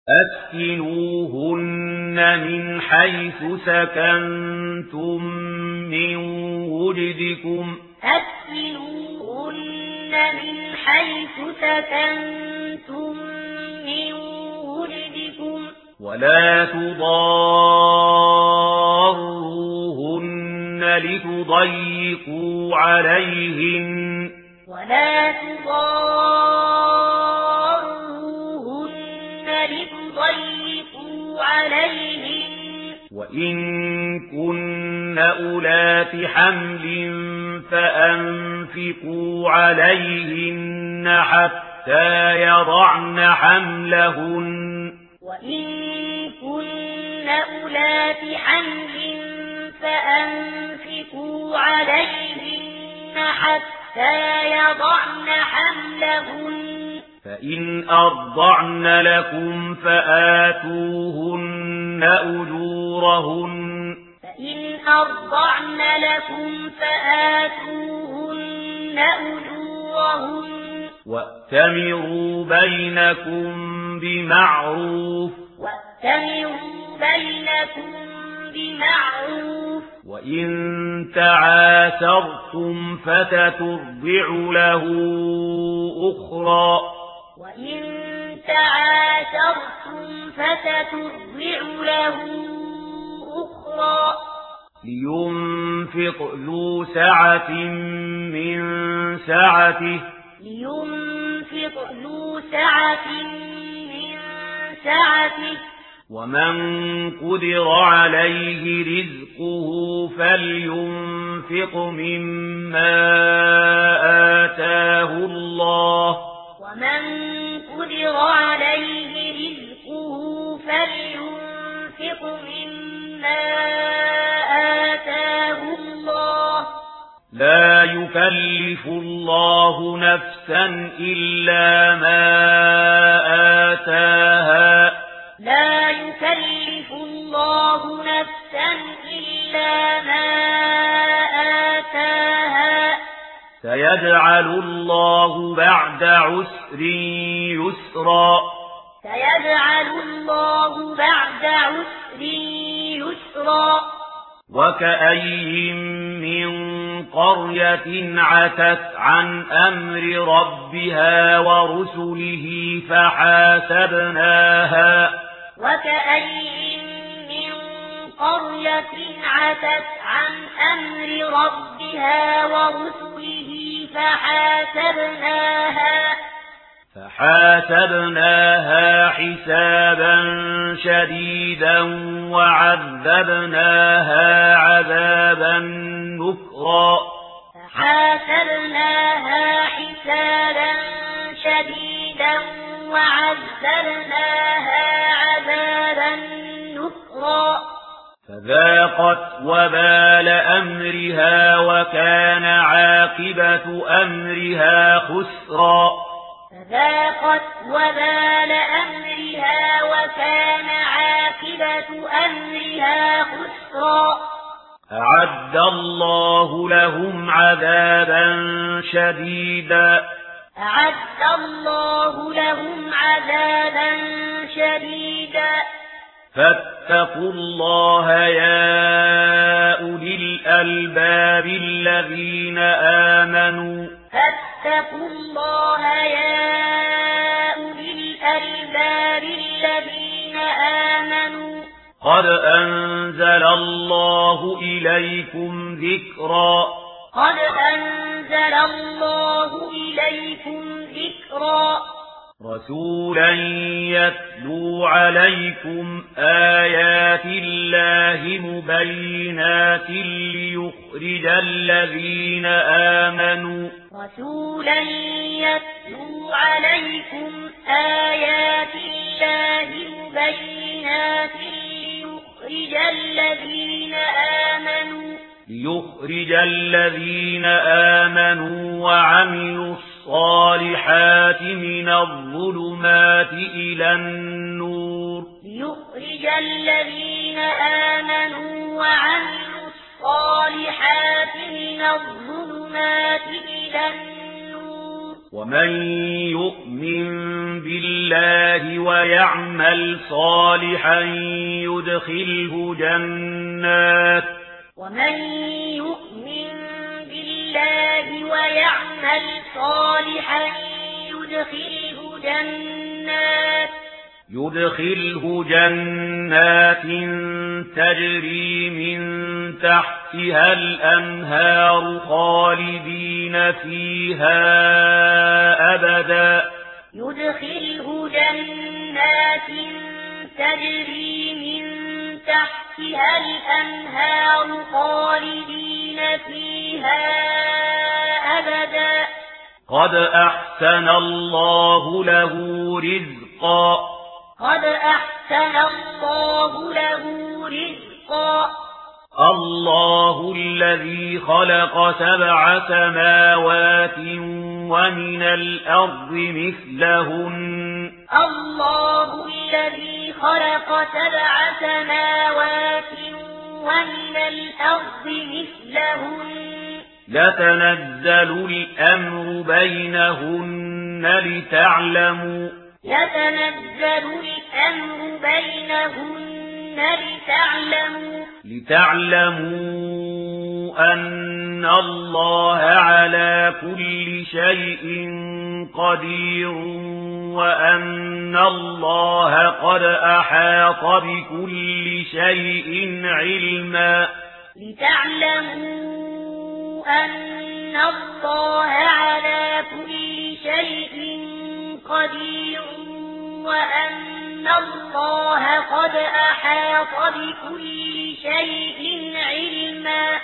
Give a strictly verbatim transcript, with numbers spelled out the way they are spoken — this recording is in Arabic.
أسكنوهن من حيث سكنتم من وجدكم أسكنوهن من حيث سكنتم من وجدكم ولا تضاروهن لتضيقوا عليهن ولا تضاروهن لتضيقوا عليهن وإن كن أولات حمل فأنفقوا عليهن حتى يضعن حملهن وإن كن أولات حمل فأنفقوا عليهن حتى يضعن حملهن فإن أرضعن لكم فآتوهن أجورهن فإن أرضعن لكم فآتوهن أجورهن وأتمروا بينكم بمعروف وأتمروا بينكم بمعروف وإن تعاسرتم فتترضع له أخرى وإن تعاسرتم فتترضع له أخرى لينفق ذو سعة من سعته لينفق ذو سعة من سعته ومن قدر عليه رزقه فلينفق مما آتاه الله ومن قدر عليه رزقه فلينفق مما آتاه الله لا يكلف الله نفسا إلا ما آتاها لا يكلف الله نفسا إلا ما آتاها سيجعل الله بعد عسر يسرا سيجعل الله بعد عسر يسرا وكأي من قرية عتت عن أمر ربها ورسله فحاسبناها وكأي من قرية عتت عن أمر ربها ورسله فحاسبناها فحاسبناها حسابا شديدا وعذبناها عذابا نكرا فحاسبناها حسابا شديدا وعذبناها عذابا نكرا فذاقت وبال أمرها وكان عاقبة أمرها خسرا فذاقت وبال أمرها وكان عاقبة أمرها خسرا أعد الله لهم عذابا شديدا أعد الله لهم عذابا شديدا فاتقوا الله يا أولي الألباب الذين آمنوا فاتقوا الله يا أولي الألباب الذين آمنوا قد أنزل الله إليكم ذكرا قد أنزل الله إليكم ذكرا رسولا يتلو عليكم آيات الله مبينات ليخرج الذين آمنوا رسولا يتلو عليكم آيات الله مبينات ليخرج الذين آمنوا ليخرج الذين آمنوا وعملوا الصالحات من الظلمات إلى النور ليخرج الذين آمنوا وعملوا الصالحات من الظلمات إلى النور ومن يؤمن بالله ويعمل صالحا يدخله جنات ومن يؤمن بالله ويعمل صالحا يدخله جنات يدخله جنات تجري من تحتها الأنهار خالدين فيها أبدا يدخله جنات تجري من تحتها الأنهار خالدين فيها أبدا قد أحسن الله له رزقا قد أحسن الله له رزقا الله الذي خلق سبع سماوات ومن الأرض مثلهن الله الذي خلق سبع سماوات ومن الأرض مثلهن يتنزل الأمر بينهن لتعلموا يتنزل الأمر بينهن لتعلموا لتعلموا أن الله على كل شيء قدير وأن الله قد أحاط بكل شيء علما لتعلموا أن الله على كل شيء قدير وأن الله قد أحاط بكل شيء علما